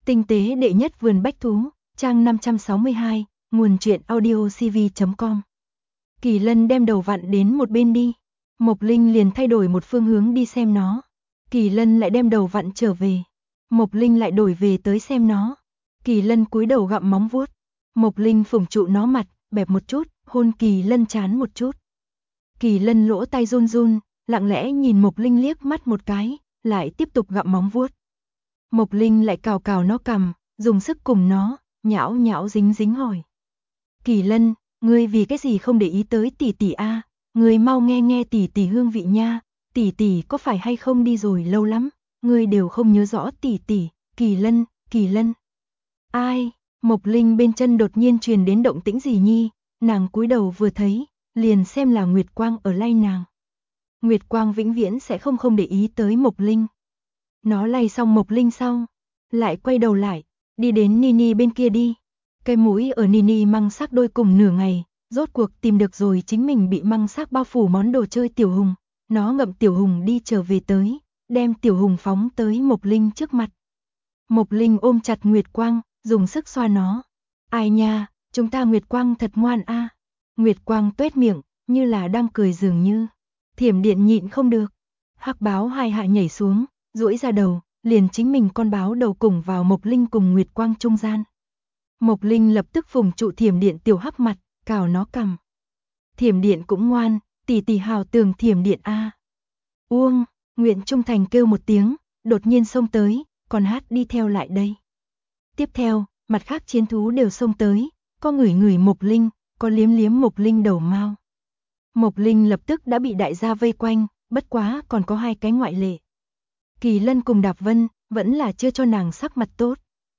Tinh tế đệ nhất vườn bách thú, trang 562, nguồn truyện audiocv.com. Kỳ Lân đem đầu vặn đến một bên đi. Mộc Linh liền thay đổi một phương hướng đi xem nó. Kỳ Lân lại đem đầu vặn trở về. Mộc Linh lại đổi về tới xem nó. Kỳ Lân cúi đầu gặm móng vuốt. Mộc Linh phủng trụ nó mặt, bẹp một chút, hôn Kỳ Lân trán một chút. Kỳ Lân lỗ tai run run, lặng lẽ nhìn Mộc Linh liếc mắt một cái, lại tiếp tục gặm móng vuốt. Mộc Linh lại cào cào nó cằm, dùng sức cùng nó, nhão nhão dính dính hỏi. Kỳ Lân, ngươi vì cái gì không để ý tới tỷ tỷ a? Ngươi mau nghe nghe tỷ tỷ hương vị nha, tỷ tỷ có phải hay không đi rồi lâu lắm, ngươi đều không nhớ rõ tỷ tỷ. Kỳ Lân, Kỳ Lân. Ai? Mộc Linh bên chân đột nhiên truyền đến động tĩnh gì nhi, nàng cúi đầu vừa thấy, liền xem là Nguyệt Quang ở lay nàng. Nguyệt Quang vĩnh viễn sẽ không để ý tới Mộc Linh. Nó lay xong Mộc Linh sau, lại quay đầu lại, đi đến Nini bên kia đi. Cái mũi ở Nini măng xác đôi cùng nửa ngày, rốt cuộc tìm được rồi chính mình bị măng xác bao phủ món đồ chơi Tiểu Hùng. Nó ngậm Tiểu Hùng đi trở về tới, đem Tiểu Hùng phóng tới Mộc Linh trước mặt. Mộc Linh ôm chặt Nguyệt Quang, dùng sức xoa nó. Ai nha, chúng ta Nguyệt Quang thật ngoan a. Nguyệt Quang tuét miệng, như là đang cười dường như. Thiểm Điện nhịn không được. Hắc báo hai hạ nhảy xuống, duỗi ra đầu, liền chính mình con báo đầu cùng vào Mộc Linh cùng Nguyệt Quang trung gian. Mộc Linh lập tức phùng trụ Thiểm Điện tiểu hắc mặt, cào nó cằm. Thiểm Điện cũng ngoan, tỷ tỷ hào tường Thiểm Điện a. Uông, Nguyện Trung Thành kêu một tiếng, đột nhiên xông tới, còn hát đi theo lại đây. Tiếp theo, mặt khác chiến thú đều xông tới, có ngửi ngửi Mộc Linh, có liếm liếm Mộc Linh đầu mao. Mộc Linh lập tức đã bị đại gia vây quanh, bất quá còn có hai cái ngoại lệ. Kỳ Lân cùng Đạp Vân, vẫn là chưa cho nàng sắc mặt tốt.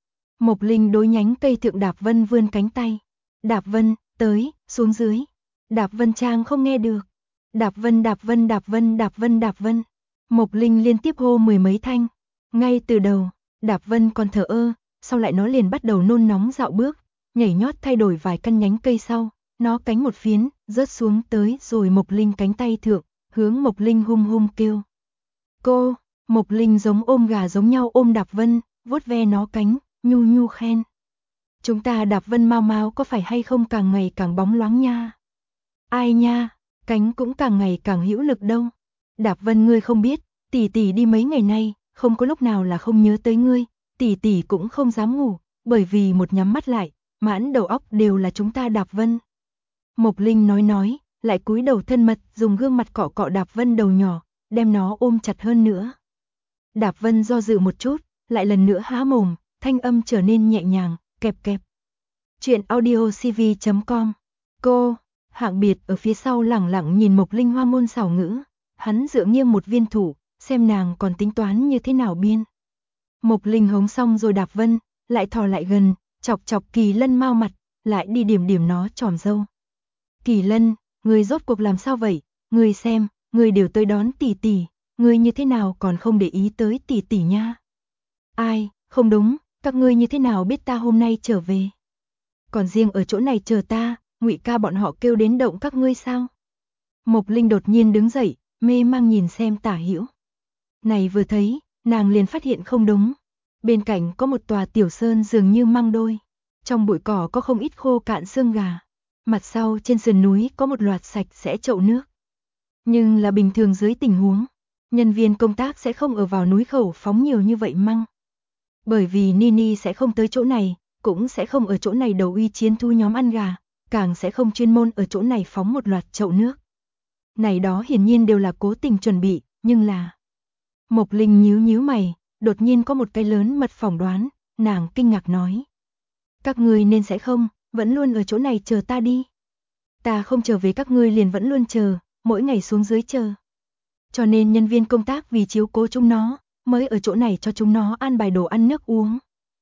Mộc Linh đối nhánh cây thượng Đạp Vân vươn cánh tay. Đạp Vân, tới, xuống dưới. Đạp Vân trang không nghe được. Đạp Vân, Đạp Vân, Đạp Vân, Đạp Vân, Đạp Vân. Mộc Linh liên tiếp hô mười mấy thanh. Ngay từ đầu, Đạp Vân còn thờ ơ, sau lại nó liền bắt đầu nôn nóng dạo bước, nhảy nhót thay đổi vài căn nhánh cây sau, nó cánh một phiến, rớt xuống tới rồi Mộc Linh cánh tay thượng, hướng Mộc Linh hung hung kêu. Cô, Mộc Linh giống ôm gà giống nhau ôm Đạp Vân, vuốt ve nó cánh, nhu nhu khen. Chúng ta Đạp Vân mau mau có phải hay không càng ngày càng bóng loáng nha. Ai nha, cánh cũng càng ngày càng hữu lực đâu. Đạp Vân ngươi không biết, tỷ tỷ đi mấy ngày nay, không có lúc nào là không nhớ tới ngươi, tỷ tỷ cũng không dám ngủ, bởi vì một nhắm mắt lại, mãn đầu óc đều là chúng ta Đạp Vân. Mộc Linh nói, lại cúi đầu thân mật, dùng gương mặt cọ cọ Đạp Vân đầu nhỏ, đem nó ôm chặt hơn nữa. Đạp Vân do dự một chút, lại lần nữa há mồm, thanh âm trở nên nhẹ nhàng, kẹp kẹp. Chuyện audiocv.com. Cô, Hạng Biệt ở phía sau lẳng lặng nhìn Mộc Linh hoa môn xảo ngữ, hắn dựa nghiêng một viên thủ, xem nàng còn tính toán như thế nào biên. Mộc Linh hống xong rồi Đạp Vân, lại thò lại gần, chọc chọc Kỳ Lân mau mặt, lại đi điểm điểm nó tròm râu. Kỳ Lân, ngươi rốt cuộc làm sao vậy? Ngươi xem, ngươi đều tới đón tỷ tỷ, ngươi như thế nào còn không để ý tới tỷ tỷ nha? Ai, không đúng, các ngươi như thế nào biết ta hôm nay trở về? Còn riêng ở chỗ này chờ ta, Ngụy ca bọn họ kêu đến động các ngươi sao? Mộc Linh đột nhiên đứng dậy, mê mang nhìn xem tả hữu. Này vừa thấy, nàng liền phát hiện không đúng. Bên cạnh có một tòa tiểu sơn dường như măng đôi. Trong bụi cỏ có không ít khô cạn xương gà. Mặt sau trên sườn núi có một loạt sạch sẽ chậu nước. Nhưng là bình thường dưới tình huống, nhân viên công tác sẽ không ở vào núi khẩu phóng nhiều như vậy măng. Bởi vì Nini sẽ không tới chỗ này, cũng sẽ không ở chỗ này đầu uy chiến thu nhóm ăn gà, càng sẽ không chuyên môn ở chỗ này phóng một loạt chậu nước. Này đó hiển nhiên đều là cố tình chuẩn bị, nhưng là... Mộc Linh nhíu mày, đột nhiên có một cái lớn mật phỏng đoán, nàng kinh ngạc nói. Các ngươi nên sẽ không, vẫn luôn ở chỗ này chờ ta đi. Ta không trở về các ngươi liền vẫn luôn chờ, mỗi ngày xuống dưới chờ. Cho nên nhân viên công tác vì chiếu cố chúng nó, mới ở chỗ này cho chúng nó an bài đồ ăn nước uống.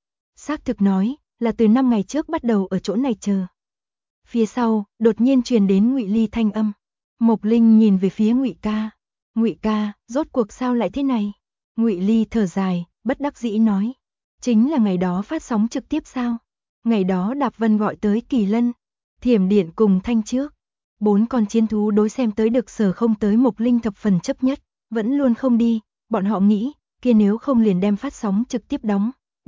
Xác thực nói, là từ 5 ngày trước bắt đầu ở chỗ này chờ. Phía sau, đột nhiên truyền đến Ngụy Ly thanh âm. Mộc Linh nhìn về phía Ngụy ca. Ngụy ca, rốt cuộc sao lại thế này? Ngụy Ly thở dài, bất đắc dĩ nói. Chính là ngày đó phát sóng trực tiếp sao? Ngày đó Đạp Vân gọi tới Kỳ Lân, Thiểm Điện cùng Thanh trước. 4 con chiến thú đối xem tới được sở không tới Mộc Linh thập phần chấp nhất, vẫn luôn không đi, bọn họ nghĩ, kia nếu không liền đem phát sóng trực tiếp đóng,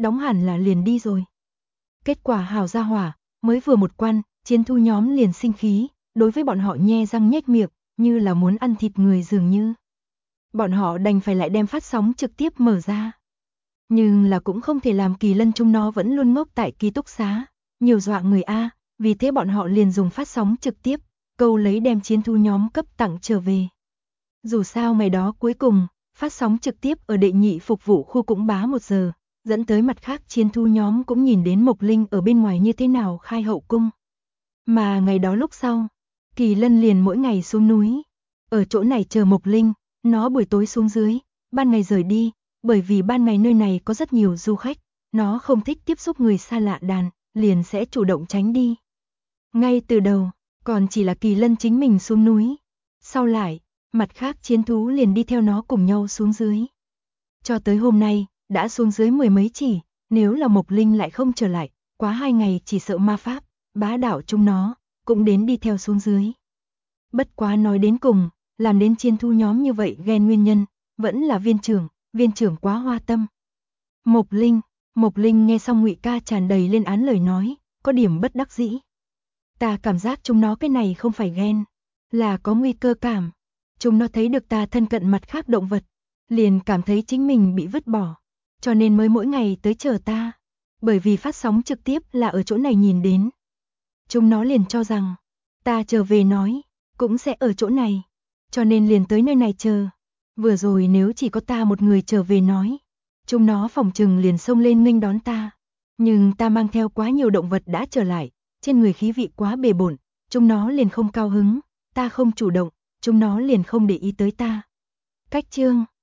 đóng hẳn là liền đi rồi. Kết quả hảo gia hỏa, mới vừa một quan, chiến thu nhóm liền sinh khí, đối với bọn họ nhe răng nhếch miệng, như là muốn ăn thịt người dường như. Bọn họ đành phải lại đem phát sóng trực tiếp mở ra. Nhưng là cũng không thể làm Kỳ Lân chúng nó vẫn luôn ngốc tại ký túc xá, nhiều dọa người a, vì thế bọn họ liền dùng phát sóng trực tiếp, câu lấy đem chiến thu nhóm cấp tặng trở về. Dù sao ngày đó cuối cùng, phát sóng trực tiếp ở đệ nhị phục vụ khu cũng bá 1 giờ, dẫn tới mặt khác chiến thu nhóm cũng nhìn đến Mộc Linh ở bên ngoài như thế nào khai hậu cung. Mà ngày đó lúc sau, Kỳ Lân liền mỗi ngày xuống núi, ở chỗ này chờ Mộc Linh, nó buổi tối xuống dưới, ban ngày rời đi, bởi vì ban ngày nơi này có rất nhiều du khách, nó không thích tiếp xúc người xa lạ đàn, liền sẽ chủ động tránh đi. Ngay từ đầu, còn chỉ là Kỳ Lân chính mình xuống núi, sau lại, mặt khác chiến thú liền đi theo nó cùng nhau xuống dưới. Cho tới hôm nay, đã xuống dưới 10 mấy chỉ, nếu là Mộc Linh lại không trở lại, quá 2 ngày chỉ sợ ma pháp, bá đạo chúng nó, cũng đến đi theo xuống dưới. Bất quá nói đến cùng, làm đến chiến thu nhóm như vậy ghen nguyên nhân, vẫn là viên trưởng quá hoa tâm. Mộc Linh nghe xong Ngụy Ca tràn đầy lên án lời nói, có điểm bất đắc dĩ. Ta cảm giác chúng nó cái này không phải ghen, là có nguy cơ cảm. Chúng nó thấy được ta thân cận mặt khác động vật, liền cảm thấy chính mình bị vứt bỏ, cho nên mới mỗi ngày tới chờ ta. Bởi vì phát sóng trực tiếp là ở chỗ này nhìn đến. Chúng nó liền cho rằng, ta trở về nói, cũng sẽ ở chỗ này, cho nên liền tới nơi này chờ. Vừa rồi nếu chỉ có ta một người trở về nói, chúng nó phỏng chừng liền xông lên nghênh đón ta. Nhưng ta mang theo quá nhiều động vật đã trở lại, trên người khí vị quá bề bộn, chúng nó liền không cao hứng, ta không chủ động, chúng nó liền không để ý tới ta. Cách chương